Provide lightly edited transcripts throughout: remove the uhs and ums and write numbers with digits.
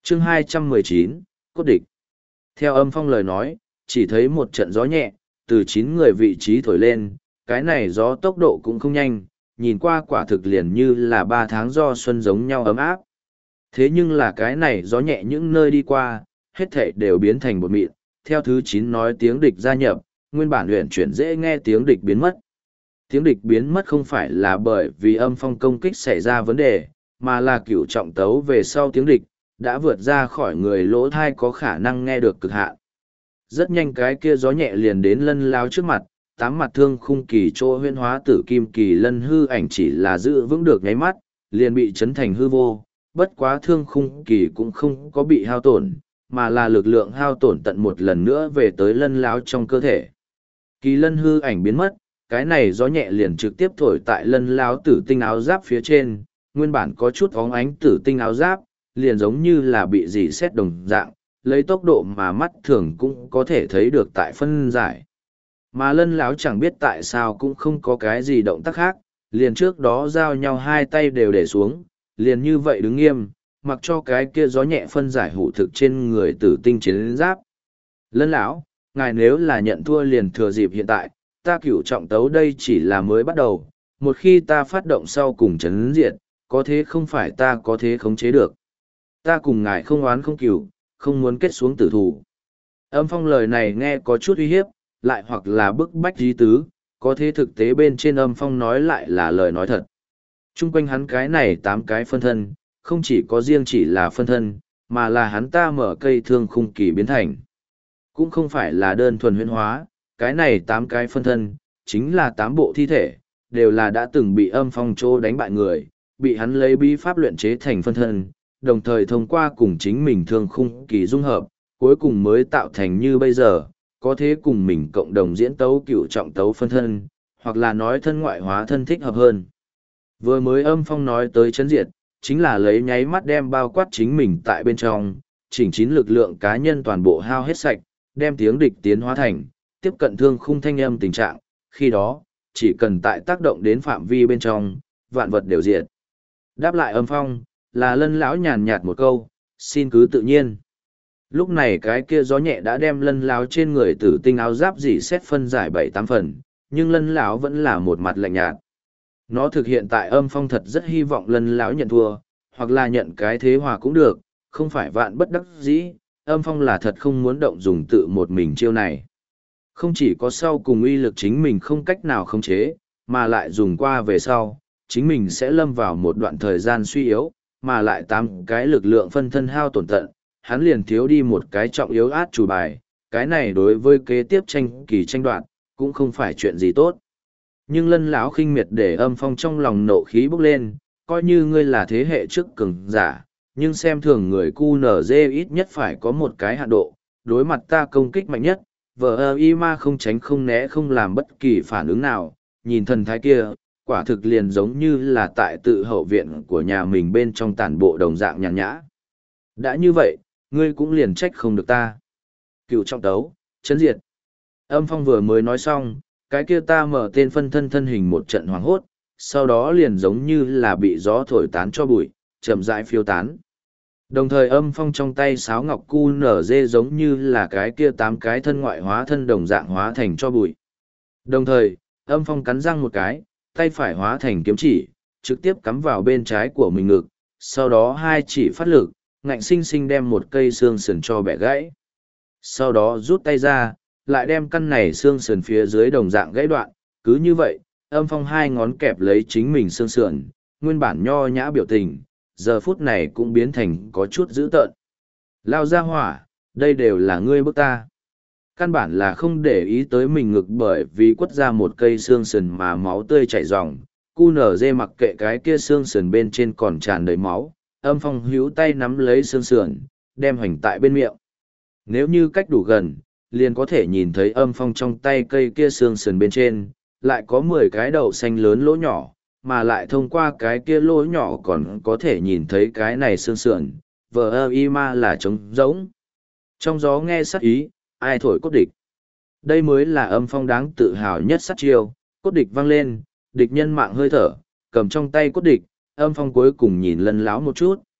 chương 219, cốt địch. Theo âm phong lời nói, chỉ thấy một trận gió nhẹ, từ 9 người vị trí thổi lên, cái này gió tốc độ cũng không nhanh, nhìn qua quả thực liền như là 3 tháng do xuân giống nhau ấm áp. Thế nhưng là cái này gió nhẹ những nơi đi qua, hết thảy đều biến thành bột mịn, theo thứ 9 nói tiếng địch gia nhập, nguyên bản luyện chuyển dễ nghe tiếng địch biến mất. Tiếng địch biến mất không phải là bởi vì âm phong công kích xảy ra vấn đề, mà là cửu trọng tấu về sau tiếng địch, đã vượt ra khỏi người lỗ thai có khả năng nghe được cực hạn. Rất nhanh cái kia gió nhẹ liền đến lân lao trước mặt, tám mặt thương khung kỳ chỗ huyễn hóa tử kim kỳ lân hư ảnh chỉ là giữ vững được nháy mắt, liền bị chấn thành hư vô, bất quá thương khung kỳ cũng không có bị hao tổn, mà là lực lượng hao tổn tận một lần nữa về tới lân lao trong cơ thể. Kỳ lân hư ảnh biến mất, cái này gió nhẹ liền trực tiếp thổi tại lân lao tử tinh áo giáp phía trên, nguyên bản có chút óng ánh tử tinh áo giáp, liền giống như là bị dì xét đồng dạng, lấy tốc độ mà mắt thường cũng có thể thấy được tại phân giải. Mà lân láo chẳng biết tại sao cũng không có cái gì động tác khác, liền trước đó giao nhau hai tay đều để xuống, liền như vậy đứng nghiêm, mặc cho cái kia gió nhẹ phân giải hủ thực trên người tử tinh chiến giáp. Lân lão, ngài nếu là nhận thua liền thừa dịp hiện tại, ta cửu trọng tấu đây chỉ là mới bắt đầu, một khi ta phát động sau cùng chấn diệt, có thế không phải ta có thế khống chế được. Ta cùng ngài không oán không cửu, không muốn kết xuống tử thủ. Âm phong lời này nghe có chút uy hiếp, lại hoặc là bức bách dí tứ, có thế thực tế bên trên âm phong nói lại là lời nói thật. Trung quanh hắn cái này 8 cái phân thân, không chỉ có riêng chỉ là phân thân, mà là hắn ta mở cây thương khung kỳ biến thành. Cũng không phải là đơn thuần huyễn hóa, cái này 8 cái phân thân, chính là 8 bộ thi thể, đều là đã từng bị âm phong trô đánh bại người, bị hắn lấy bí pháp luyện chế thành phân thân, đồng thời thông qua cùng chính mình thương khung kỳ dung hợp, cuối cùng mới tạo thành như bây giờ, có thế cùng mình cộng đồng diễn tấu cựu trọng tấu phân thân, hoặc là nói thân ngoại hóa thân thích hợp hơn. Vừa mới âm phong nói tới chấn diệt, chính là lấy nháy mắt đem bao quát chính mình tại bên trong, chỉnh chín lực lượng cá nhân toàn bộ hao hết sạch, đem tiếng địch tiến hóa thành, tiếp cận thương khung thanh âm tình trạng, khi đó, chỉ cần tại tác động đến phạm vi bên trong, vạn vật đều diệt. Đáp lại âm phong, là lân lão nhàn nhạt một câu, xin cứ tự nhiên. Lúc này cái kia gió nhẹ đã đem lân lão trên người tử tinh áo giáp dỉ xét phân giải 7-8 phần, nhưng lân lão vẫn là một mặt lạnh nhạt. Nó thực hiện tại âm phong thật rất hy vọng lân lão nhận thua, hoặc là nhận cái thế hòa cũng được, không phải vạn bất đắc dĩ, âm phong là thật không muốn động dùng tự một mình chiêu này. Không chỉ có sau cùng uy lực chính mình không cách nào khống chế, mà lại dùng qua về sau, chính mình sẽ lâm vào một đoạn thời gian suy yếu, mà lại 8 cái lực lượng phân thân hao tổn tận, hắn liền thiếu đi một cái trọng yếu át chủ bài, cái này đối với kế tiếp tranh kỳ tranh đoạt cũng không phải chuyện gì tốt. Nhưng lân lão khinh miệt để âm phong trong lòng nộ khí bốc lên, coi như ngươi là thế hệ trước cường giả, nhưng xem thường người QNZ ít nhất phải có một cái hạn độ, đối mặt ta công kích mạnh nhất, vờ y ma không tránh không né không làm bất kỳ phản ứng nào, nhìn thần thái kia, quả thực liền giống như là tại tự hậu viện của nhà mình bên trong tản bộ đồng dạng nhàn nhã. Đã như vậy, ngươi cũng liền trách không được ta. Cựu trọng tấu, chấn diệt. Âm phong vừa mới nói xong, cái kia ta mở tên phân thân thân hình một trận hoảng hốt, sau đó liền giống như là bị gió thổi tán cho bụi, chậm rãi phiêu tán. Đồng thời âm phong trong tay sáo ngọc cu nở dê giống như là cái kia 8 cái thân ngoại hóa thân đồng dạng hóa thành cho bụi. Đồng thời, âm phong cắn răng một cái, tay phải hóa thành kiếm chỉ, trực tiếp cắm vào bên trái của mình ngực, sau đó hai chỉ phát lực, ngạnh sinh sinh đem một cây xương sườn cho bẻ gãy. Sau đó rút tay ra, lại đem căn này xương sườn phía dưới đồng dạng gãy đoạn, cứ như vậy, âm phong hai ngón kẹp lấy chính mình xương sườn, nguyên bản nho nhã biểu tình, giờ phút này cũng biến thành có chút dữ tợn. Lao ra hỏa, đây đều là ngươi bức ta. Căn bản là không để ý tới mình ngực bởi vì quất ra một cây xương sườn mà máu tươi chảy ròng. QNZ mặc kệ cái kia xương sườn bên trên còn tràn đầy máu, âm phong hữu tay nắm lấy xương sườn, đem hoành tại bên miệng. Nếu như cách đủ gần, liền có thể nhìn thấy âm phong trong tay cây kia xương sườn bên trên, lại có 10 cái đậu xanh lớn lỗ nhỏ, mà lại thông qua cái kia lỗ nhỏ còn có thể nhìn thấy cái này xương sườn, vờ y ma là trống rỗng. Trong gió nghe sát ý, ai thổi cốt địch. Đây mới là âm phong đáng tự hào nhất sát chiêu, cốt địch vang lên, địch nhân mạng hơi thở, cầm trong tay cốt địch, âm phong cuối cùng nhìn lân láo một chút,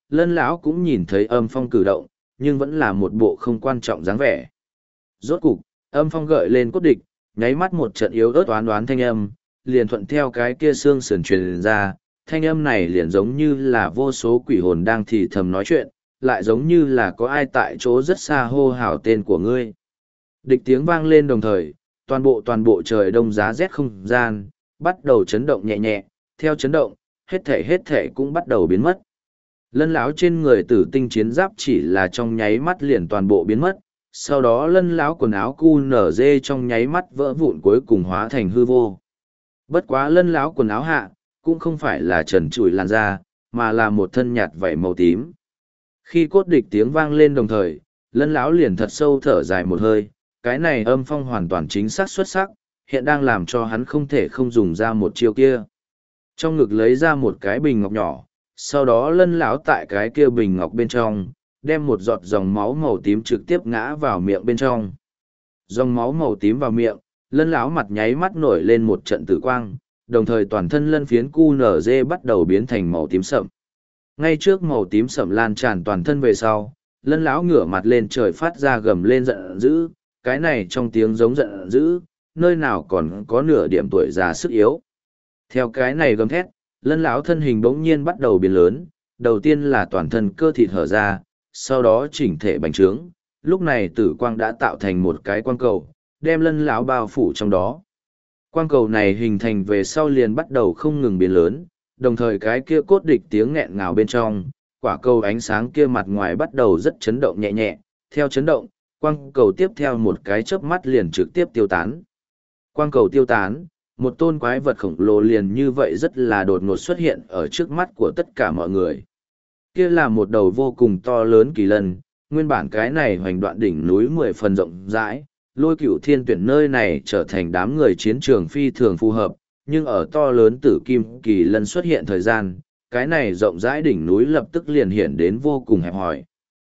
Lân lão cũng nhìn thấy âm phong cử động, nhưng vẫn là một bộ không quan trọng dáng vẻ. Rốt cục, âm phong gợi lên cốt địch, nháy mắt một trận yếu ớt oán oán thanh âm, liền thuận theo cái kia xương sườn truyền ra, thanh âm này liền giống như là vô số quỷ hồn đang thì thầm nói chuyện, lại giống như là có ai tại chỗ rất xa hô hào tên của ngươi. Địch tiếng vang lên đồng thời, toàn bộ trời đông giá rét không gian, bắt đầu chấn động nhẹ nhẹ, theo chấn động, hết thể cũng bắt đầu biến mất. Lân lão trên người tử tinh chiến giáp chỉ là trong nháy mắt liền toàn bộ biến mất, sau đó lân lão quần áo cu nở dê trong nháy mắt vỡ vụn cuối cùng hóa thành hư vô. Bất quá lân lão quần áo hạ, cũng không phải là trần trụi làn da, mà là một thân nhạt vảy màu tím. Khi cốt địch tiếng vang lên đồng thời, lân lão liền thật sâu thở dài một hơi, cái này âm phong hoàn toàn chính xác xuất sắc, hiện đang làm cho hắn không thể không dùng ra một chiêu kia. Trong ngực lấy ra một cái bình ngọc nhỏ, sau đó lân lão tại cái kia bình ngọc bên trong, đem một giọt dòng máu màu tím trực tiếp ngã vào miệng bên trong. Dòng máu màu tím vào miệng, lân lão mặt nháy mắt nổi lên một trận tử quang, đồng thời toàn thân lân phiến QNZ bắt đầu biến thành màu tím sậm. Ngay trước màu tím sậm lan tràn toàn thân về sau, lân lão ngửa mặt lên trời phát ra gầm lên giận dữ, cái này trong tiếng giống giận dữ, nơi nào còn có nửa điểm tuổi già sức yếu. Theo cái này gầm thét, lân lão thân hình bỗng nhiên bắt đầu biến lớn, đầu tiên là toàn thân cơ thịt hở ra, sau đó chỉnh thể bành trướng, lúc này tử quang đã tạo thành một cái quang cầu, đem lân lão bao phủ trong đó. Quang cầu này hình thành về sau liền bắt đầu không ngừng biến lớn, đồng thời cái kia cốt địch tiếng nghẹn ngào bên trong, quả cầu ánh sáng kia mặt ngoài bắt đầu rất chấn động nhẹ nhẹ, theo chấn động, quang cầu tiếp theo một cái chớp mắt liền trực tiếp tiêu tán. Quang cầu tiêu tán, một tôn quái vật khổng lồ liền như vậy rất là đột ngột xuất hiện ở trước mắt của tất cả mọi người. Kia là một đầu vô cùng to lớn kỳ lân, nguyên bản cái này hoành đoạn đỉnh núi 10 phần rộng rãi, Lôi Cửu Thiên tuyển nơi này trở thành đám người chiến trường phi thường phù hợp, nhưng ở to lớn tử kim kỳ lân xuất hiện thời gian, cái này rộng rãi đỉnh núi lập tức liền hiện đến vô cùng hẹp hòi.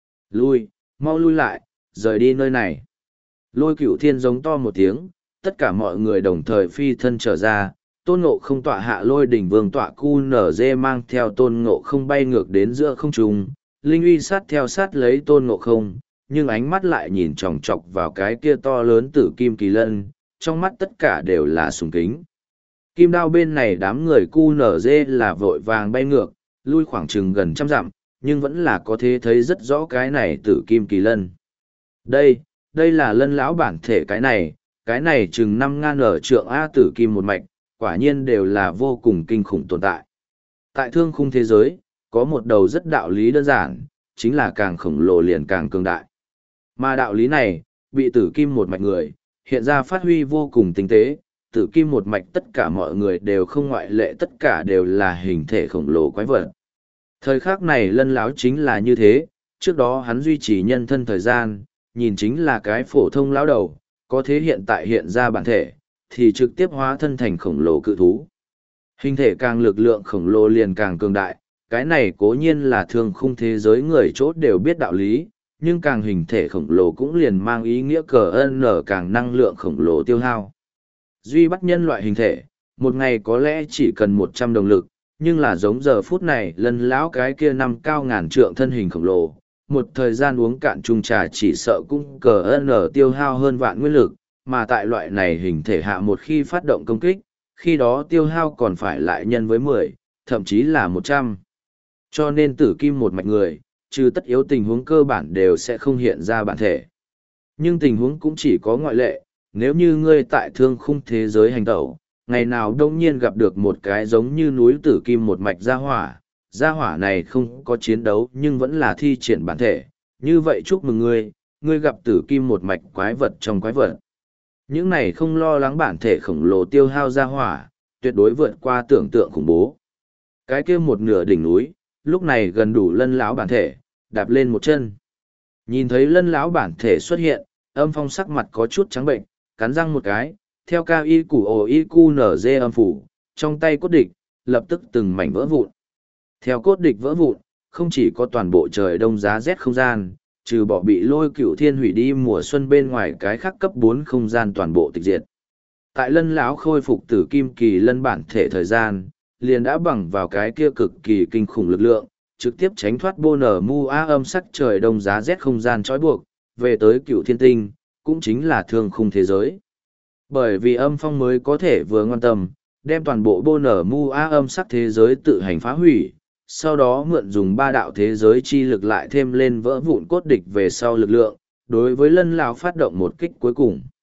Mau lui lại, rời đi nơi này. Lôi Cửu Thiên giống to một tiếng, tất cả mọi người đồng thời phi thân trở ra, Tôn Ngộ Không tọa hạ Lôi Đỉnh Vương tọa cu nở dê mang theo Tôn Ngộ Không bay ngược đến giữa không trung, Linh uy sát theo sát lấy Tôn Ngộ Không, nhưng ánh mắt lại nhìn chòng chọc vào cái kia to lớn tử kim kỳ lân, trong mắt tất cả đều là sùng kính. Kim đao bên này đám người cu nở dê là vội vàng bay ngược, lui khoảng chừng gần 100 dặm, nhưng vẫn là có thể thấy rất rõ cái này tử kim kỳ lân. Đây là lân lão bản thể cái này chừng 5 ngàn ở trượng A tử kim một mạch, quả nhiên đều là vô cùng kinh khủng tồn tại. Tại thương khung thế giới, có một đầu rất đạo lý đơn giản, chính là càng khổng lồ liền càng cường đại. Mà đạo lý này, bị tử kim một mạch người, hiện ra phát huy vô cùng tinh tế, tử kim một mạch tất cả mọi người đều không ngoại lệ, tất cả đều là hình thể khổng lồ quái vật. Thời khắc này lân lão chính là như thế, trước đó hắn duy trì nhân thân thời gian, nhìn chính là cái phổ thông lão đầu, có thế hiện tại hiện ra bản thể, thì trực tiếp hóa thân thành khổng lồ cự thú. Hình thể càng lực lượng khổng lồ liền càng cường đại, cái này cố nhiên là thương khung thế giới người chốt đều biết đạo lý, nhưng càng hình thể khổng lồ cũng liền mang ý nghĩa càng năng lượng khổng lồ tiêu hao. Duy bắt nhân loại hình thể, một ngày có lẽ chỉ cần 100 đồng lực, nhưng là giống giờ phút này lân lão cái kia năm cao ngàn trượng thân hình khổng lồ, một thời gian uống cạn chung trà chỉ sợ cũng tiêu hao hơn vạn nguyên lực, mà tại loại này hình thể hạ một khi phát động công kích, khi đó tiêu hao còn phải lại nhân với 10, thậm chí là 100. Cho nên tử kim một mạch người, trừ tất yếu tình huống cơ bản đều sẽ không hiện ra bản thể. Nhưng tình huống cũng chỉ có ngoại lệ, nếu như ngươi tại thương khung thế giới hành tẩu, ngày nào đông nhiên gặp được một cái giống như núi tử kim một mạch gia hỏa này không có chiến đấu nhưng vẫn là thi triển bản thể, như vậy chúc mừng ngươi gặp tử kim một mạch quái vật trong quái vật. Những này không lo lắng bản thể khổng lồ tiêu hao gia hỏa, tuyệt đối vượt qua tưởng tượng khủng bố. Cái kia một nửa đỉnh núi, lúc này gần đủ lân lão bản thể, đạp lên một chân. Nhìn thấy lân lão bản thể xuất hiện, âm phong sắc mặt có chút trắng bệnh, cắn răng một cái, theo cao y củ ồ y cu nở dê âm phủ, trong tay cốt địch, lập tức từng mảnh vỡ vụn. Theo cốt địch vỡ vụn, không chỉ có toàn bộ trời đông giá rét không gian, trừ bỏ bị Lôi Cửu Thiên hủy đi mùa xuân bên ngoài cái khác cấp 4 không gian toàn bộ tịch diệt. Tại lân lão khôi phục tử kim kỳ lân bản thể thời gian, liền đã bằng vào cái kia cực kỳ kinh khủng lực lượng, trực tiếp tránh thoát bô nở mu a âm sắc trời đông giá rét không gian trói buộc, về tới cựu thiên tinh, cũng chính là thương khung thế giới. Bởi vì âm phong mới có thể vừa ngoan tâm, đem toàn bộ bô nở mu a âm sắc thế giới tự hành phá hủy, sau đó mượn dùng ba đạo thế giới chi lực lại thêm lên vỡ vụn cốt địch về sau lực lượng, đối với lân lão phát động một kích cuối cùng.